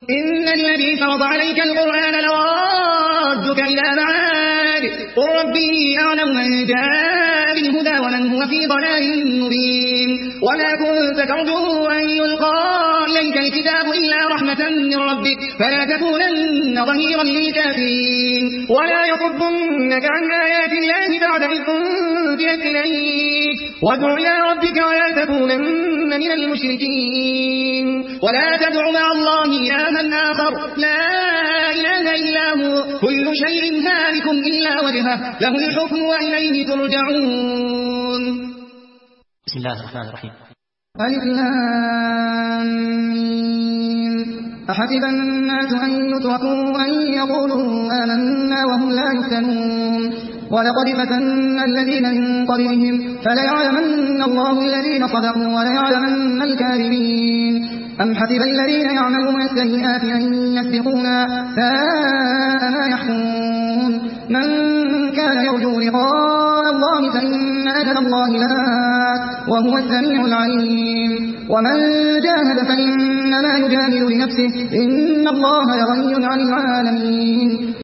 إن الذي فرض عليك القرآن لرادك إلى معاد قل ربي أعلم من جاء بالهدى ومن هو في ضلال مبين وما كنت ترجو أن يلقى إليك الكتاب إلا رحمة من ربك فلا تكونن ظهيرا للكافرين ولا يصدنك عن آيات الله بعد إذ أنزلت إليك وادع إلى ربك ولا تكونن من المشركين ولا تدع مع الله إلها آخر لا إله إلا هو كل شيء هالك إلا وجهه له الحكم وإليه ترجعون. بسم الله الرحمن الرحيم. ألف لام ميم أحسب الناس أن يتركوا أن يقولوا آمنا وهم لا يفتنون ولقد فتنا الذين من قبلهم فليعلمن الله الذين صدقوا وليعلمن الكاذبين أم حسب الذين يعملون السيئات أن يسبقونا ساء ما يحكمون من كان يرجو لقاء الله فإن أجل الله لآت وهو السميع العليم ومن جاهد فإنما يجاهد لنفسه إن الله لغني عن العالمين.